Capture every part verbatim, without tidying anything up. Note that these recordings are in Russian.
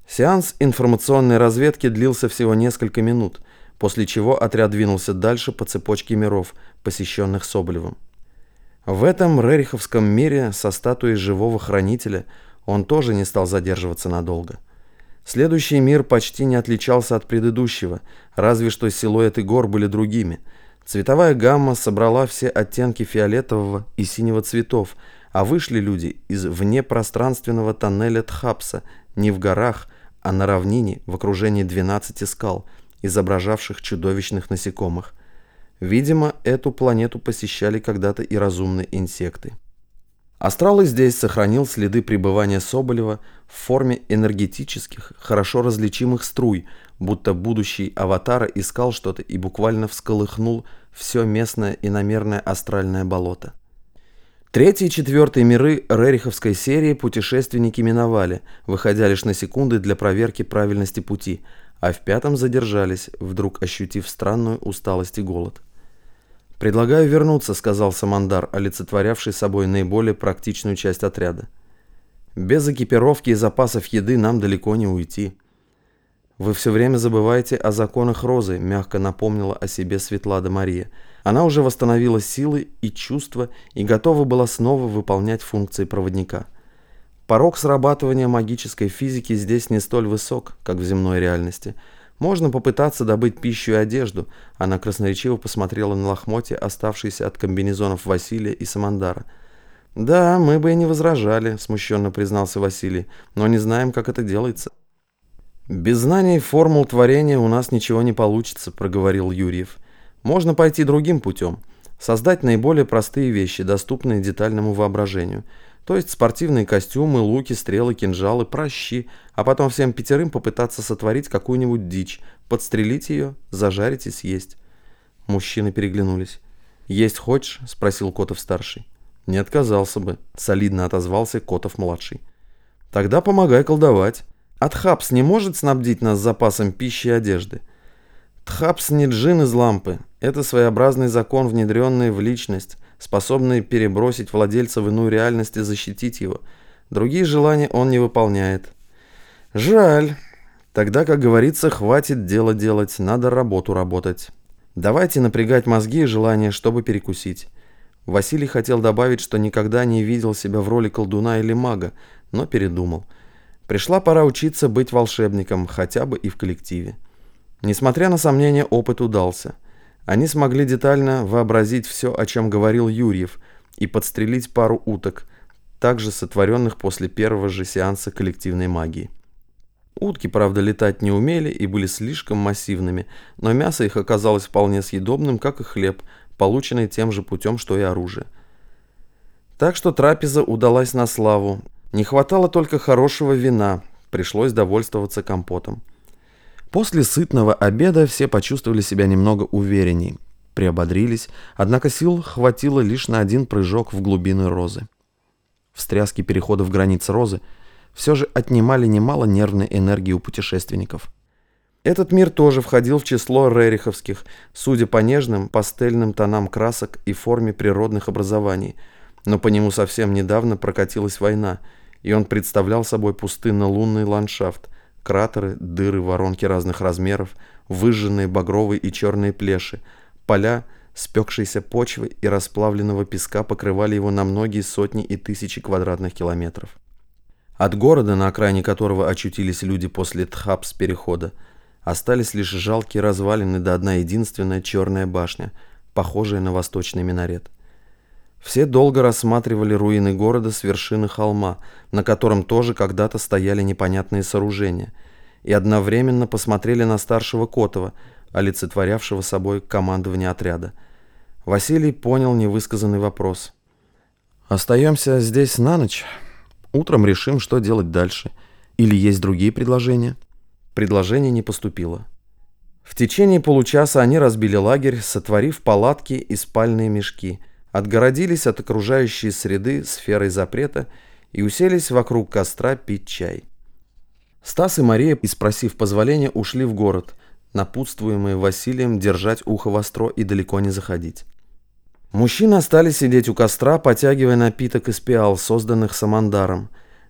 Сеанс информационной разведки длился всего несколько минут, после чего отряд двинулся дальше по цепочке миров, посещенных Соболевым. В этом рериховском мире со статуей живого хранителя он тоже не стал задерживаться надолго. Следующий мир почти не отличался от предыдущего, разве что силуэты гор были другими. Цветовая гамма собрала все оттенки фиолетового и синего цветов, а вышли люди из внепространственного тоннеля Тхапса, не в горах, а на равнине в окружении двенадцати скал, изображавших чудовищных насекомых. Видимо, эту планету посещали когда-то и разумные инсекты. Астрал и здесь сохранил следы пребывания Соболева в форме энергетических, хорошо различимых струй, будто будущий аватара искал что-то и буквально всколыхнул все местное иномерное астральное болото. Третий и четвертый миры рериховской серии путешественники миновали, выходя лишь на секунды для проверки правильности пути, а в пятом задержались, вдруг ощутив странную усталость и голод. «Предлагаю вернуться», — сказал Самандар, олицетворявший собой наиболее практичную часть отряда. «Без экипировки и запасов еды нам далеко не уйти». «Вы все время забываете о законах Розы», — мягко напомнила о себе Светлана Мария. Она уже восстановила силы и чувства и готова была снова выполнять функции проводника. Порог срабатывания магической физики здесь не столь высок, как в земной реальности. Можно попытаться добыть пищу и одежду. Она красноречиво посмотрела на лохмотья, оставшиеся от комбинезонов Василия и Самандара. «Да, мы бы и не возражали», — смущенно признался Василий, «но не знаем, как это делается». «Без знаний формул творения у нас ничего не получится», — проговорил Юрьев. «Можно пойти другим путем. Создать наиболее простые вещи, доступные детальному воображению. То есть спортивные костюмы, луки, стрелы, кинжалы, пращи, а потом всем пятерым попытаться сотворить какую-нибудь дичь, подстрелить ее, зажарить и съесть». Мужчины переглянулись. «Есть хочешь?» — спросил Котов-старший. «Не отказался бы», — солидно отозвался Котов-младший. «Тогда помогай колдовать. А Тхапс не может снабдить нас запасом пищи и одежды?» «Тхапс не джин из лампы. Это своеобразный закон, внедренный в личность, способный перебросить владельца в иную реальность и защитить его. Другие желания он не выполняет». «Жаль. Тогда, как говорится, хватит дело делать, надо работу работать. Давайте напрягать мозги и желания, чтобы перекусить». Василий хотел добавить, что никогда не видел себя в роли колдуна или мага, но передумал. Пришла пора учиться быть волшебником, хотя бы и в коллективе. Несмотря на сомнения, опыт удался. Они смогли детально вообразить все, о чем говорил Юрьев, и подстрелить пару уток, также сотворенных после первого же сеанса коллективной магии. Утки, правда, летать не умели и были слишком массивными, но мясо их оказалось вполне съедобным, как и хлеб, полученный тем же путем, что и оружие. Так что трапеза удалась на славу. Не хватало только хорошего вина, пришлось довольствоваться компотом. После сытного обеда все почувствовали себя немного уверенней, приободрились, однако сил хватило лишь на один прыжок в глубины Розы. Встряски переходов границ Розы все же отнимали немало нервной энергии у путешественников. Этот мир тоже входил в число рериховских, судя по нежным пастельным тонам красок и форме природных образований, но по нему совсем недавно прокатилась война, и он представлял собой пустынно-лунный ландшафт, кратеры, дыры, воронки разных размеров, выжженные багровые и черные плеши, поля спекшейся почвы и расплавленного песка покрывали его на многие сотни и тысячи квадратных километров. От города, на окраине которого очутились люди после Тхапс-перехода, остались лишь жалкие развалины да одна единственная черная башня, похожая на восточный минарет. Все долго рассматривали руины города с вершины холма, на котором тоже когда-то стояли непонятные сооружения, и одновременно посмотрели на старшего Котова, олицетворявшего собой командование отряда. Василий понял невысказанный вопрос. «Остаемся здесь на ночь? Утром решим, что делать дальше. Или есть другие предложения?» Предложение не поступило. В течение получаса они разбили лагерь, сотворив палатки и спальные мешки, отгородились от окружающей среды сферой запрета и уселись вокруг костра пить чай. Стас и Мария, спросив позволения, ушли в город, напутствуемые Василием держать ухо востро и далеко не заходить. Мужчины остались сидеть у костра, потягивая напиток из пиал, созданных Самандаром.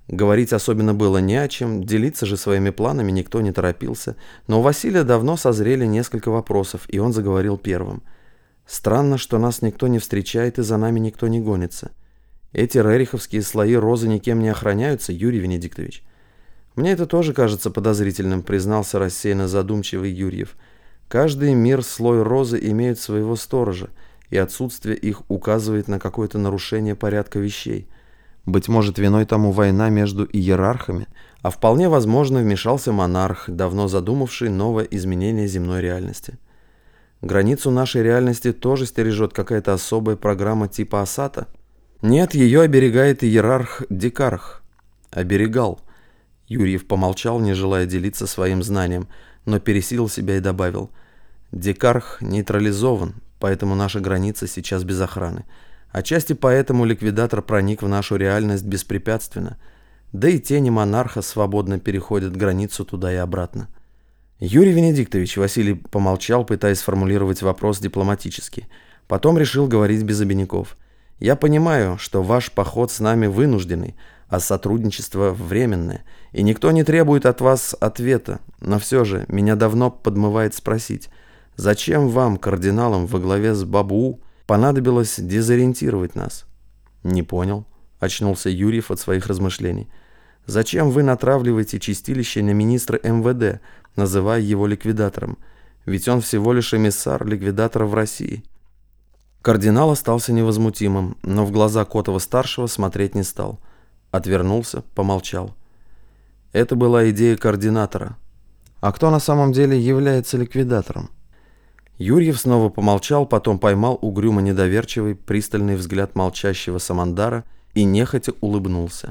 Говорить особенно было не о чем, делиться же своими планами никто не торопился, но у Василия давно созрели несколько вопросов, и он заговорил первым. «Странно, что нас никто не встречает и за нами никто не гонится. Эти рериховские слои розы никем не охраняются, Юрий Венедиктович». «Мне это тоже кажется подозрительным», — признался рассеянно задумчивый Юрьев. «Каждый мир слой розы имеет своего сторожа, и отсутствие их указывает на какое-то нарушение порядка вещей. Быть может, виной тому война между иерархами, а вполне возможно вмешался монарх, давно задумавший новое изменение земной реальности. Границу нашей реальности тоже стережет какая-то особая программа типа Асата? Нет, ее оберегает иерарх Дикарх. Оберегал». Юрьев помолчал, не желая делиться своим знанием, но пересилил себя и добавил: «Дикарх нейтрализован, поэтому наша граница сейчас без охраны. Отчасти поэтому ликвидатор проник в нашу реальность беспрепятственно. Да и тени монарха свободно переходят границу туда и обратно». «Юрий Венедиктович», — Василий помолчал, пытаясь сформулировать вопрос дипломатически. Потом решил говорить без обиняков. «Я понимаю, что ваш поход с нами вынужденный, а сотрудничество временное, и никто не требует от вас ответа, но все же меня давно подмывает спросить, зачем вам, кардиналам во главе с Бабуу, понадобилось дезориентировать нас?» «Не понял», — очнулся Юрьев от своих размышлений. «Зачем вы натравливаете чистилище на министра эм вэ дэ, называя его ликвидатором? Ведь он всего лишь эмиссар ликвидатора в России». Кардинал остался невозмутимым, но в глаза Котова-старшего смотреть не стал. Отвернулся, помолчал. Это была идея координатора. А кто на самом деле является ликвидатором? Юрьев снова помолчал, потом поймал угрюмо недоверчивый, пристальный взгляд молчащего Самандара и нехотя улыбнулся.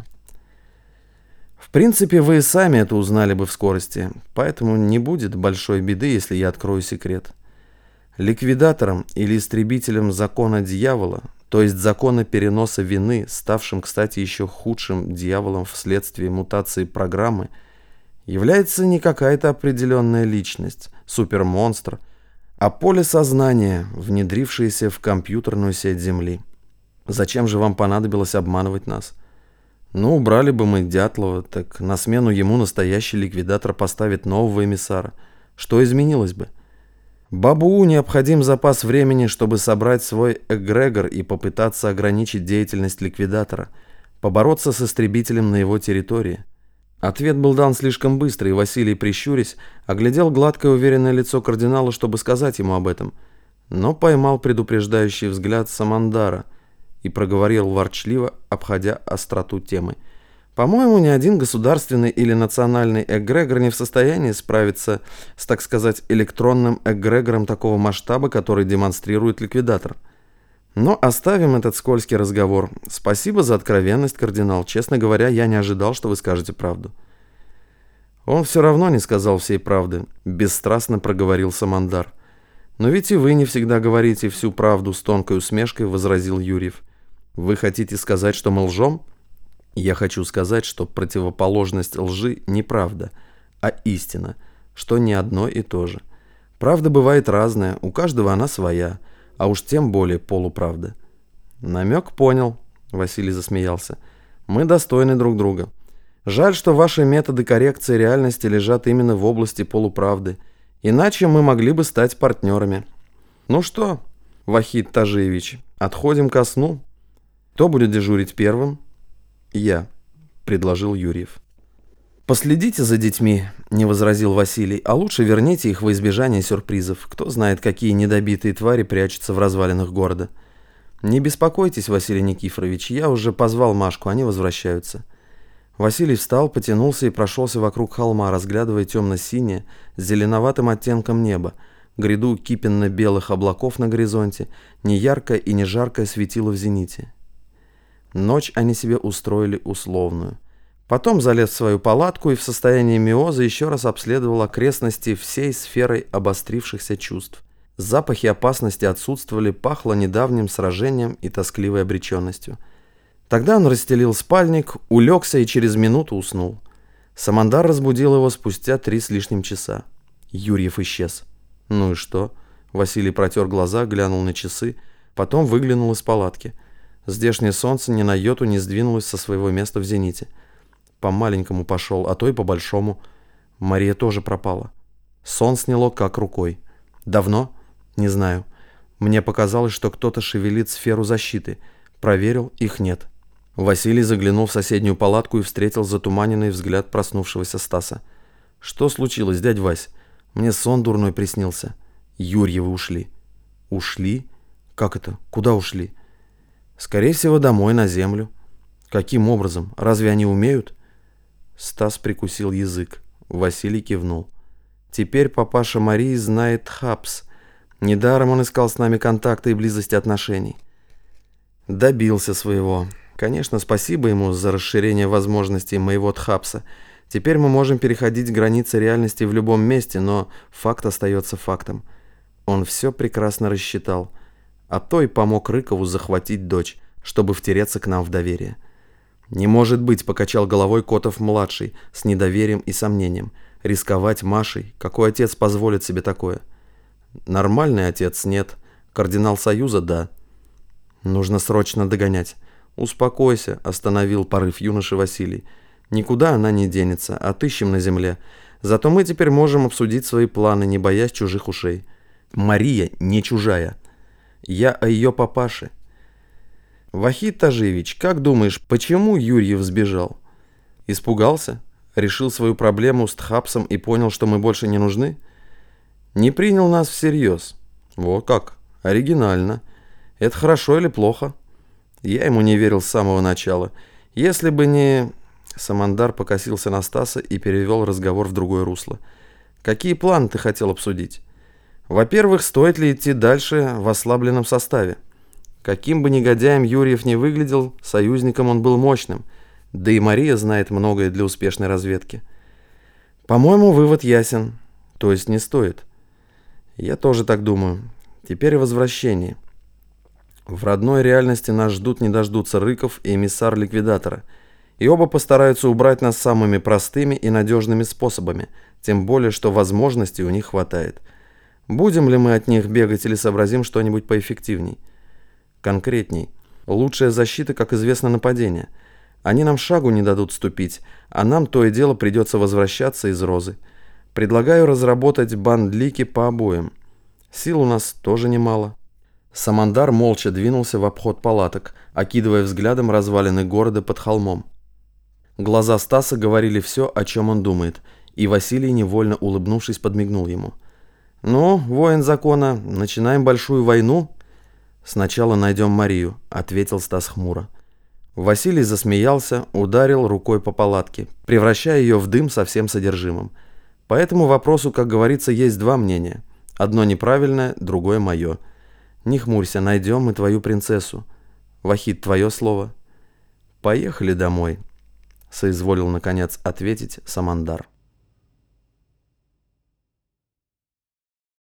«В принципе, вы и сами это узнали бы в скорости, поэтому не будет большой беды, если я открою секрет. Ликвидатором или истребителем закона дьявола, то есть закона переноса вины, ставшим, кстати, еще худшим дьяволом вследствие мутации программы, является не какая-то определенная личность, супермонстр, а поле сознания, внедрившееся в компьютерную сеть Земли. Зачем же вам понадобилось обманывать нас? Ну, убрали бы мы Дятлова, так на смену ему настоящий ликвидатор поставит нового эмиссара. Что изменилось бы? Бабуу необходим запас времени, чтобы собрать свой эгрегор и попытаться ограничить деятельность ликвидатора, побороться с истребителем на его территории». Ответ был дан слишком быстро, и Василий, прищурясь, оглядел гладкое уверенное лицо кардинала, чтобы сказать ему об этом, но поймал предупреждающий взгляд Самандара и проговорил ворчливо, обходя остроту темы. «По-моему, ни один государственный или национальный эгрегор не в состоянии справиться с, так сказать, электронным эгрегором такого масштаба, который демонстрирует ликвидатор. Но оставим этот скользкий разговор. Спасибо за откровенность, кардинал. Честно говоря, я не ожидал, что вы скажете правду». «Он все равно не сказал всей правды», — бесстрастно проговорил Самандар. «Но ведь и вы не всегда говорите всю правду», — с тонкой усмешкой возразил Юрьев. «Вы хотите сказать, что мы лжем?» «Я хочу сказать, что противоположность лжи не правда, а истина, что не одно и то же. Правда бывает разная, у каждого она своя, а уж тем более полуправда». «Намек понял», — Василий засмеялся. «Мы достойны друг друга. Жаль, что ваши методы коррекции реальности лежат именно в области полуправды, иначе мы могли бы стать партнерами. Ну что, Вахид Тажиевич, отходим ко сну? Кто будет дежурить первым?» «Я», — предложил Юрьев. «Последите за детьми», — не возразил Василий, «а лучше верните их во избежание сюрпризов. Кто знает, какие недобитые твари прячутся в развалинах города. Не беспокойтесь, Василий Никифорович, я уже позвал Машку, они возвращаются». Василий встал, потянулся и прошелся вокруг холма, разглядывая темно-синее, с зеленоватым оттенком неба, гряду кипенно-белых облаков на горизонте, неяркое и не жаркое светило в зените. Ночь они себе устроили условную. Потом залез в свою палатку и в состоянии миоза еще раз обследовал окрестности всей сферой обострившихся чувств. Запахи опасности отсутствовали, пахло недавним сражением и тоскливой обреченностью. Тогда он расстелил спальник, улегся и через минуту уснул. Самандар разбудил его спустя три с лишним часа. Юрьев исчез. «Ну и что?» Василий протер глаза, глянул на часы, потом выглянул из палатки. Здешнее солнце ни на йоту не сдвинулось со своего места в зените. По-маленькому пошел, а то и по-большому. Мария тоже пропала. Сон сняло как рукой. Давно? Не знаю. Мне показалось, что кто-то шевелит сферу защиты. Проверил, их нет. Василий заглянул в соседнюю палатку и встретил затуманенный взгляд проснувшегося Стаса. «Что случилось, дядь Вась? Мне сон дурной приснился. Юрьевы ушли». «Ушли? Как это? Куда ушли?» «Скорее всего, домой, на землю». «Каким образом? Разве они умеют?» Стас прикусил язык. Василий кивнул. «Теперь папаша Марии знает Тхапс. Недаром он искал с нами контакты и близости отношений». «Добился своего. Конечно, спасибо ему за расширение возможностей моего Тхапса. Теперь мы можем переходить границы реальности в любом месте, но факт остается фактом. Он все прекрасно рассчитал. А то и помог Рыкову захватить дочь, чтобы втереться к нам в доверие». «Не может быть», — покачал головой Котов-младший с недоверием и сомнением. «Рисковать Машей? Какой отец позволит себе такое?» «Нормальный отец нет. Кардинал Союза — да». «Нужно срочно догонять». «Успокойся», — остановил порыв юноши Василий. «Никуда она не денется, отыщем на земле. Зато мы теперь можем обсудить свои планы, не боясь чужих ушей». «Мария не чужая. Я о ее папаше». «Вахид Тажиевич, как думаешь, почему Юрьев сбежал?» «Испугался? Решил свою проблему с Тхапсом и понял, что мы больше не нужны?» «Не принял нас всерьез». «Вот как? Оригинально. Это хорошо или плохо?» «Я ему не верил с самого начала. Если бы не...» Самандар покосился на Стаса и перевел разговор в другое русло. «Какие планы ты хотел обсудить?» «Во-первых, стоит ли идти дальше в ослабленном составе? Каким бы негодяем Юрьев не выглядел, союзником он был мощным. Да и Мария знает многое для успешной разведки». «По-моему, вывод ясен. То есть не стоит». «Я тоже так думаю. Теперь о возвращении. В родной реальности нас ждут не дождутся Рыков и эмиссар ликвидатора. И оба постараются убрать нас самыми простыми и надежными способами, тем более, что возможностей у них хватает. Будем ли мы от них бегать или сообразим что-нибудь поэффективней? Конкретней. Лучшая защита, как известно, нападение. Они нам шагу не дадут ступить, а нам то и дело придется возвращаться из Розы. Предлагаю разработать бандлики по обоим. Сил у нас тоже немало». Самандар молча двинулся в обход палаток, окидывая взглядом развалины города под холмом. Глаза Стаса говорили все, о чем он думает, и Василий, невольно улыбнувшись, подмигнул ему. «Ну, воин закона, начинаем большую войну?» «Сначала найдем Марию», — ответил Стас хмуро. Василий засмеялся, ударил рукой по палатке, превращая ее в дым со всем содержимым. По этому вопросу, как говорится, есть два мнения. Одно неправильное, другое мое. «Не хмурься, найдем мы твою принцессу. Вахид, твое слово». «Поехали домой», — соизволил наконец ответить Самандар.